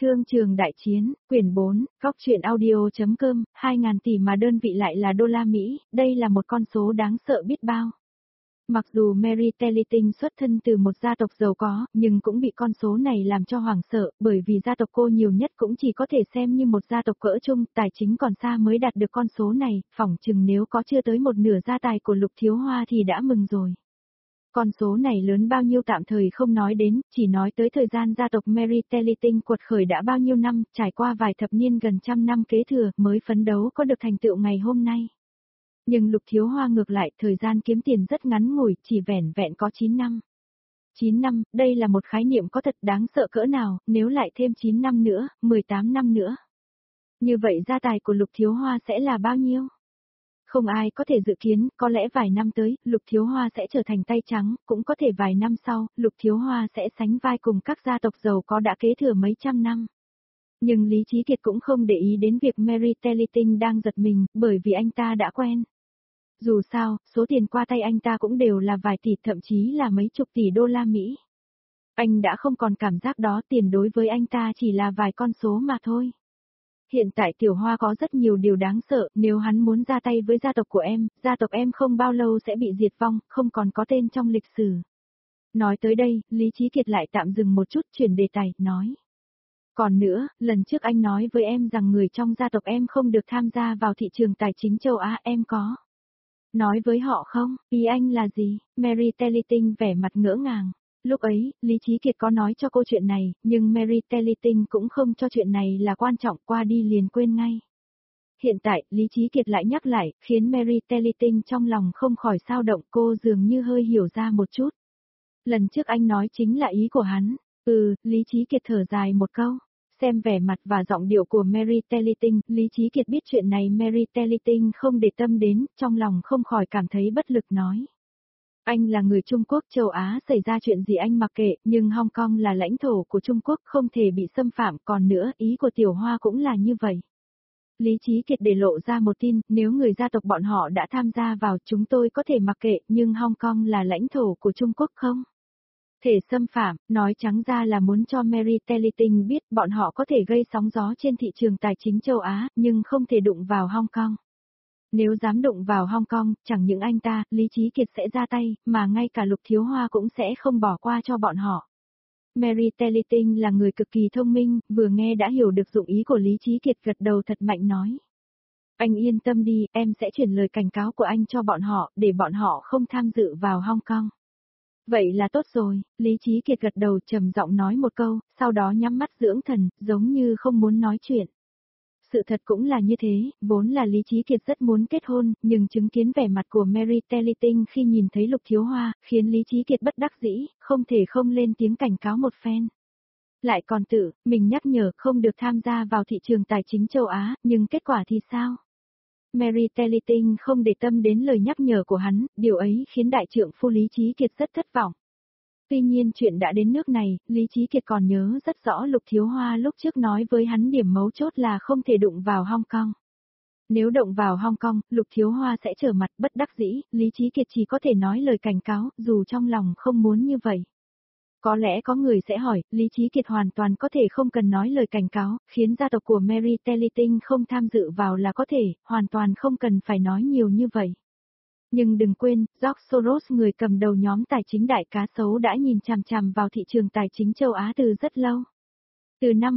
Thương trường đại chiến, quyển 4, góc truyện audio.com, 2.000 tỷ mà đơn vị lại là đô la Mỹ, đây là một con số đáng sợ biết bao. Mặc dù Mary Telliting xuất thân từ một gia tộc giàu có, nhưng cũng bị con số này làm cho hoảng sợ, bởi vì gia tộc cô nhiều nhất cũng chỉ có thể xem như một gia tộc cỡ trung, tài chính còn xa mới đạt được con số này, phỏng chừng nếu có chưa tới một nửa gia tài của Lục Thiếu Hoa thì đã mừng rồi. Con số này lớn bao nhiêu tạm thời không nói đến, chỉ nói tới thời gian gia tộc Mary Telliting quật khởi đã bao nhiêu năm, trải qua vài thập niên gần trăm năm kế thừa mới phấn đấu có được thành tựu ngày hôm nay. Nhưng Lục Thiếu Hoa ngược lại, thời gian kiếm tiền rất ngắn ngủi, chỉ vẻn vẹn có 9 năm. 9 năm, đây là một khái niệm có thật đáng sợ cỡ nào, nếu lại thêm 9 năm nữa, 18 năm nữa. Như vậy gia tài của Lục Thiếu Hoa sẽ là bao nhiêu? Không ai có thể dự kiến, có lẽ vài năm tới, Lục Thiếu Hoa sẽ trở thành tay trắng, cũng có thể vài năm sau, Lục Thiếu Hoa sẽ sánh vai cùng các gia tộc giàu có đã kế thừa mấy trăm năm. Nhưng Lý Chí Kiệt cũng không để ý đến việc Mary Telliting đang giật mình, bởi vì anh ta đã quen. Dù sao, số tiền qua tay anh ta cũng đều là vài tỷ, thậm chí là mấy chục tỷ đô la Mỹ. Anh đã không còn cảm giác đó, tiền đối với anh ta chỉ là vài con số mà thôi. Hiện tại Tiểu Hoa có rất nhiều điều đáng sợ, nếu hắn muốn ra tay với gia tộc của em, gia tộc em không bao lâu sẽ bị diệt vong, không còn có tên trong lịch sử. Nói tới đây, Lý Chí Kiệt lại tạm dừng một chút, chuyển đề tài, nói. Còn nữa, lần trước anh nói với em rằng người trong gia tộc em không được tham gia vào thị trường tài chính châu Á, em có nói với họ không? Ý anh là gì? Mary Telliting vẻ mặt ngỡ ngàng. Lúc ấy, Lý Chí Kiệt có nói cho cô chuyện này, nhưng Mary Telliting cũng không cho chuyện này là quan trọng, qua đi liền quên ngay. Hiện tại, Lý Chí Kiệt lại nhắc lại, khiến Mary Telliting trong lòng không khỏi xao động, cô dường như hơi hiểu ra một chút. Lần trước anh nói chính là ý của hắn. Lý Chí Kiệt thở dài một câu. Xem vẻ mặt và giọng điệu của Mary Telliting, Lý Chí Kiệt biết chuyện này Mary Telliting không để tâm đến, trong lòng không khỏi cảm thấy bất lực nói. Anh là người Trung Quốc, châu Á xảy ra chuyện gì anh mặc kệ, nhưng Hong Kong là lãnh thổ của Trung Quốc không thể bị xâm phạm, còn nữa, ý của Tiểu Hoa cũng là như vậy. Lý Chí Kiệt để lộ ra một tin, nếu người gia tộc bọn họ đã tham gia vào chúng tôi có thể mặc kệ, nhưng Hong Kong là lãnh thổ của Trung Quốc không thể xâm phạm, nói trắng ra là muốn cho Mary Telliting biết bọn họ có thể gây sóng gió trên thị trường tài chính châu Á, nhưng không thể đụng vào Hong Kong. Nếu dám đụng vào Hong Kong, chẳng những anh ta, Lý Chí Kiệt sẽ ra tay, mà ngay cả Lục Thiếu Hoa cũng sẽ không bỏ qua cho bọn họ. Mary Telliting là người cực kỳ thông minh, vừa nghe đã hiểu được dụng ý của Lý Chí Kiệt, gật đầu thật mạnh nói. Anh yên tâm đi, em sẽ chuyển lời cảnh cáo của anh cho bọn họ, để bọn họ không tham dự vào Hong Kong. Vậy là tốt rồi, Lý Chí Kiệt gật đầu trầm giọng nói một câu, sau đó nhắm mắt dưỡng thần, giống như không muốn nói chuyện. Sự thật cũng là như thế, vốn là Lý Chí Kiệt rất muốn kết hôn, nhưng chứng kiến vẻ mặt của Mary Telliting khi nhìn thấy Lục Thiếu Hoa, khiến Lý Chí Kiệt bất đắc dĩ, không thể không lên tiếng cảnh cáo một phen. Lại còn mình nhắc nhở không được tham gia vào thị trường tài chính châu Á, nhưng kết quả thì sao? Mary Telliting không để tâm đến lời nhắc nhở của hắn, điều ấy khiến đại trượng phu Lý Chí Kiệt rất thất vọng. Tuy nhiên chuyện đã đến nước này, Lý Chí Kiệt còn nhớ rất rõ Lục Thiếu Hoa lúc trước nói với hắn điểm mấu chốt là không thể đụng vào Hong Kong. Nếu động vào Hong Kong, Lục Thiếu Hoa sẽ trở mặt, bất đắc dĩ, Lý Chí Kiệt chỉ có thể nói lời cảnh cáo, dù trong lòng không muốn như vậy. Có lẽ có người sẽ hỏi, Lý Chí Kiệt hoàn toàn có thể không cần nói lời cảnh cáo, khiến gia tộc của Mary Telliting không tham dự vào là có thể, hoàn toàn không cần phải nói nhiều như vậy. Nhưng đừng quên, George Soros, người cầm đầu nhóm tài chính đại cá sấu, đã nhìn chằm chằm vào thị trường tài chính châu Á từ rất lâu. Từ năm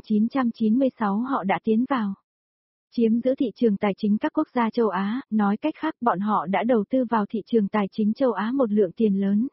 1996 họ đã tiến vào, chiếm giữ thị trường tài chính các quốc gia châu Á, nói cách khác bọn họ đã đầu tư vào thị trường tài chính châu Á một lượng tiền lớn.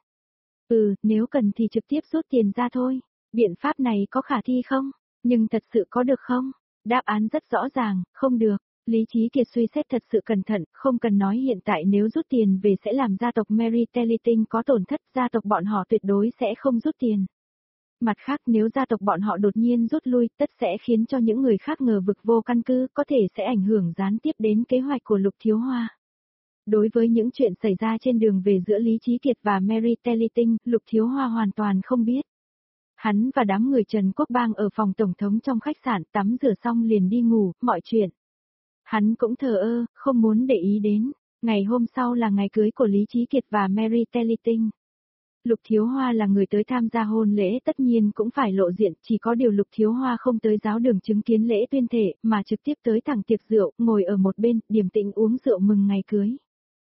Nếu cần thì trực tiếp rút tiền ra thôi. Biện pháp này có khả thi không? Nhưng thật sự có được không? Đáp án rất rõ ràng, không được. Lý Chí Kiệt suy xét thật sự cẩn thận, không cần nói hiện tại nếu rút tiền về sẽ làm gia tộc Mary Telliting có tổn thất, gia tộc bọn họ tuyệt đối sẽ không rút tiền. Mặt khác nếu gia tộc bọn họ đột nhiên rút lui, tất sẽ khiến cho những người khác ngờ vực vô căn cứ, có thể sẽ ảnh hưởng gián tiếp đến kế hoạch của Lục Thiếu Hoa. Đối với những chuyện xảy ra trên đường về giữa Lý Chí Kiệt và Mary Telliting, Lục Thiếu Hoa hoàn toàn không biết. Hắn và đám người Trần Quốc Bang ở phòng tổng thống trong khách sạn tắm rửa xong liền đi ngủ, mọi chuyện hắn cũng thờ ơ, không muốn để ý đến. Ngày hôm sau là ngày cưới của Lý Chí Kiệt và Mary Telliting. Lục Thiếu Hoa là người tới tham gia hôn lễ tất nhiên cũng phải lộ diện, chỉ có điều Lục Thiếu Hoa không tới giáo đường chứng kiến lễ tuyên thệ, mà trực tiếp tới thẳng tiệc rượu, ngồi ở một bên, điềm tĩnh uống rượu mừng ngày cưới.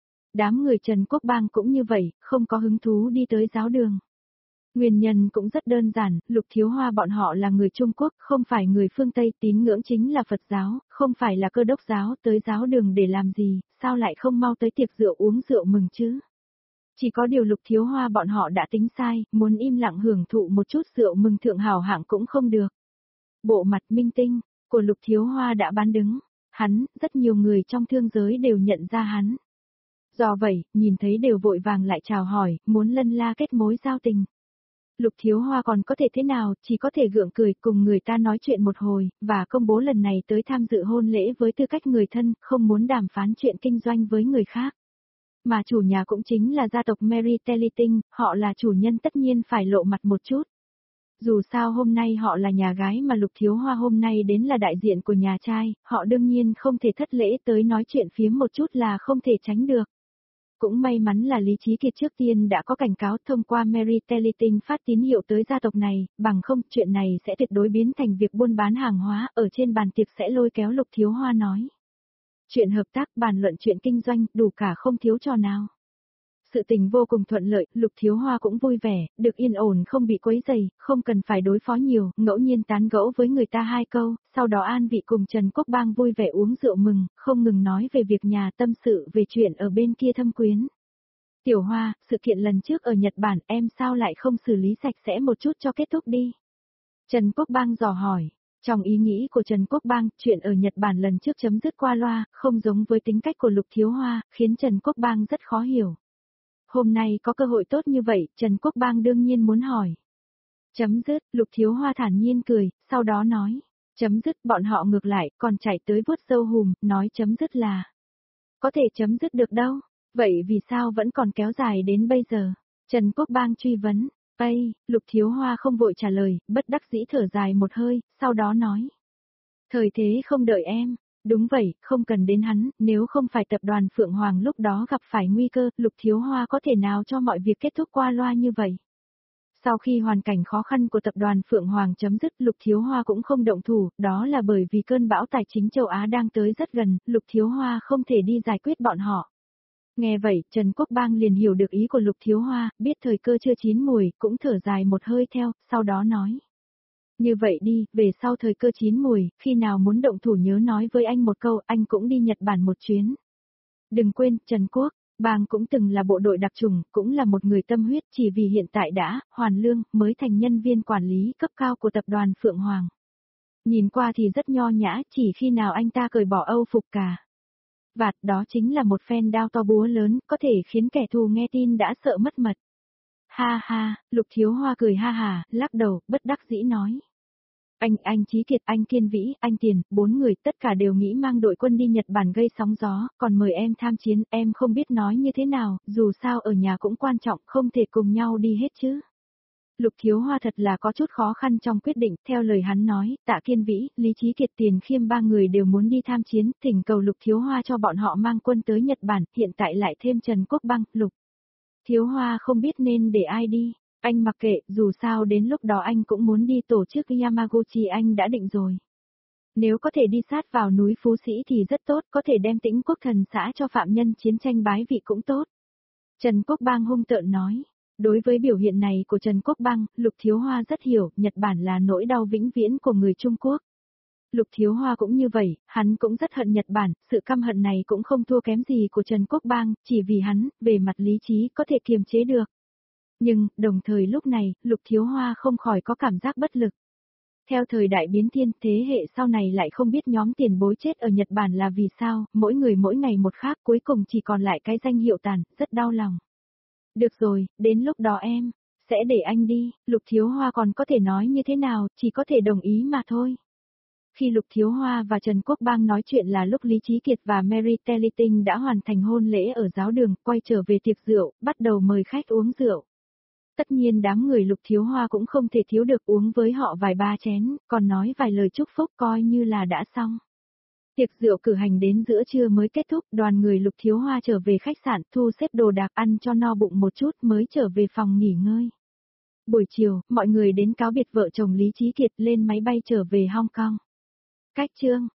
Đám người Trần Quốc Bang cũng như vậy, không có hứng thú đi tới giáo đường. Nguyên nhân cũng rất đơn giản, Lục Thiếu Hoa bọn họ là người Trung Quốc, không phải người phương Tây, tín ngưỡng chính là Phật giáo, không phải là Cơ đốc giáo, tới giáo đường để làm gì, sao lại không mau tới tiệc rượu uống rượu mừng chứ? Chỉ có điều Lục Thiếu Hoa bọn họ đã tính sai, muốn im lặng hưởng thụ một chút rượu mừng thượng hảo hạng cũng không được. Bộ mặt minh tinh của Lục Thiếu Hoa đã bán đứng, hắn, rất nhiều người trong thương giới đều nhận ra hắn. Do vậy, nhìn thấy đều vội vàng lại chào hỏi, muốn lân la kết mối giao tình. Lục Thiếu Hoa còn có thể thế nào, chỉ có thể gượng cười cùng người ta nói chuyện một hồi, và công bố lần này tới tham dự hôn lễ với tư cách người thân, không muốn đàm phán chuyện kinh doanh với người khác. Mà chủ nhà cũng chính là gia tộc Mary Telliting, họ là chủ nhân tất nhiên phải lộ mặt một chút. Dù sao hôm nay họ là nhà gái mà Lục Thiếu Hoa hôm nay đến là đại diện của nhà trai, họ đương nhiên không thể thất lễ tới nói chuyện phiếm một chút là không thể tránh được. Cũng may mắn là Lý Chí Kiệt trước tiên đã có cảnh cáo thông qua Mary Telliting phát tín hiệu tới gia tộc này, bằng không chuyện này sẽ tuyệt đối biến thành việc buôn bán hàng hóa, ở trên bàn tiệc sẽ lôi kéo Lục Thiếu Hoa nói. Chuyện hợp tác, bàn luận chuyện kinh doanh, đủ cả không thiếu trò nào. Sự tình vô cùng thuận lợi, Lục Thiếu Hoa cũng vui vẻ, được yên ổn không bị quấy rầy, không cần phải đối phó nhiều, ngẫu nhiên tán gẫu với người ta hai câu, sau đó an vị cùng Trần Quốc Bang vui vẻ uống rượu mừng, không ngừng nói về việc nhà tâm sự về chuyện ở bên kia thâm quyến. Tiểu Hoa, sự kiện lần trước ở Nhật Bản em sao lại không xử lý sạch sẽ một chút cho kết thúc đi? Trần Quốc Bang dò hỏi. Trong ý nghĩ của Trần Quốc Bang, chuyện ở Nhật Bản lần trước chấm dứt qua loa, không giống với tính cách của Lục Thiếu Hoa, khiến Trần Quốc Bang rất khó hiểu. Hôm nay có cơ hội tốt như vậy, Trần Quốc Bang đương nhiên muốn hỏi. Chấm dứt, Lục Thiếu Hoa thản nhiên cười, sau đó nói. Chấm dứt, bọn họ ngược lại, còn chạy tới vuốt râu hùm, nói chấm dứt là. Có thể chấm dứt được đâu, vậy vì sao vẫn còn kéo dài đến bây giờ? Trần Quốc Bang truy vấn. Lục Thiếu Hoa không vội trả lời, bất đắc dĩ thở dài một hơi, sau đó nói. Thời thế không đợi em, đúng vậy, không cần đến hắn, nếu không phải tập đoàn Phượng Hoàng lúc đó gặp phải nguy cơ, Lục Thiếu Hoa có thể nào cho mọi việc kết thúc qua loa như vậy. Sau khi hoàn cảnh khó khăn của tập đoàn Phượng Hoàng chấm dứt, Lục Thiếu Hoa cũng không động thủ, đó là bởi vì cơn bão tài chính châu Á đang tới rất gần, Lục Thiếu Hoa không thể đi giải quyết bọn họ. Nghe vậy, Trần Quốc Bang liền hiểu được ý của Lục Thiếu Hoa, biết thời cơ chưa chín mùi, cũng thở dài một hơi theo, sau đó nói. Như vậy đi, về sau thời cơ chín mùi, khi nào muốn động thủ nhớ nói với anh một câu, anh cũng đi Nhật Bản một chuyến. Đừng quên, Trần Quốc Bang cũng từng là bộ đội đặc chủng, cũng là một người tâm huyết, chỉ vì hiện tại đã, hoàn lương, mới thành nhân viên quản lý cấp cao của tập đoàn Phượng Hoàng. Nhìn qua thì rất nho nhã, chỉ khi nào anh ta cởi bỏ âu phục cả. Vạt đó chính là một phen đao to búa lớn, có thể khiến kẻ thù nghe tin đã sợ mất mật. Ha ha, Lục Thiếu Hoa cười ha hà, lắc đầu, bất đắc dĩ nói. Anh Chí Kiệt, anh Kiên Vĩ, anh Tiền, 4 người tất cả đều nghĩ mang đội quân đi Nhật Bản gây sóng gió, còn mời em tham chiến, em không biết nói như thế nào, dù sao ở nhà cũng quan trọng, không thể cùng nhau đi hết chứ. Lục Thiếu Hoa thật là có chút khó khăn trong quyết định, theo lời hắn nói, Tạ Kiên Vĩ, Lý Chí Kiệt, Tiền Khiêm 3 người đều muốn đi tham chiến, thỉnh cầu Lục Thiếu Hoa cho bọn họ mang quân tới Nhật Bản, hiện tại lại thêm Trần Quốc Bang, Lục Thiếu Hoa không biết nên để ai đi. Anh mặc kệ, dù sao đến lúc đó anh cũng muốn đi tổ chức Yamaguchi anh đã định rồi. Nếu có thể đi sát vào núi Phú Sĩ thì rất tốt, có thể đem Tĩnh Quốc Thần xã cho phạm nhân chiến tranh bái vị cũng tốt. Trần Quốc Bang hung tợn nói. Đối với biểu hiện này của Trần Quốc Bang, Lục Thiếu Hoa rất hiểu, Nhật Bản là nỗi đau vĩnh viễn của người Trung Quốc. Lục Thiếu Hoa cũng như vậy, hắn cũng rất hận Nhật Bản, sự căm hận này cũng không thua kém gì của Trần Quốc Bang, chỉ vì hắn, về mặt lý trí, có thể kiềm chế được. Nhưng, đồng thời lúc này, Lục Thiếu Hoa không khỏi có cảm giác bất lực. Theo thời đại biến thiên, thế hệ sau này lại không biết nhóm tiền bối chết ở Nhật Bản là vì sao, mỗi người mỗi ngày một khác, cuối cùng chỉ còn lại cái danh hiệu tàn, rất đau lòng. Được rồi, đến lúc đó em sẽ để anh đi, Lục Thiếu Hoa còn có thể nói như thế nào, chỉ có thể đồng ý mà thôi. Khi Lục Thiếu Hoa và Trần Quốc Bang nói chuyện là lúc Lý Chí Kiệt và Mary Telliting đã hoàn thành hôn lễ ở giáo đường, quay trở về tiệc rượu, bắt đầu mời khách uống rượu. Tất nhiên đám người Lục Thiếu Hoa cũng không thể thiếu được uống với họ vài ba chén, còn nói vài lời chúc phúc coi như là đã xong. Tiệc rượu cử hành đến giữa trưa mới kết thúc, đoàn người Lục Thiếu Hoa trở về khách sạn, thu xếp đồ đạc ăn cho no bụng một chút mới trở về phòng nghỉ ngơi. Buổi chiều, mọi người đến cáo biệt vợ chồng Lý Chí Kiệt lên máy bay trở về Hong Kong. Cách chương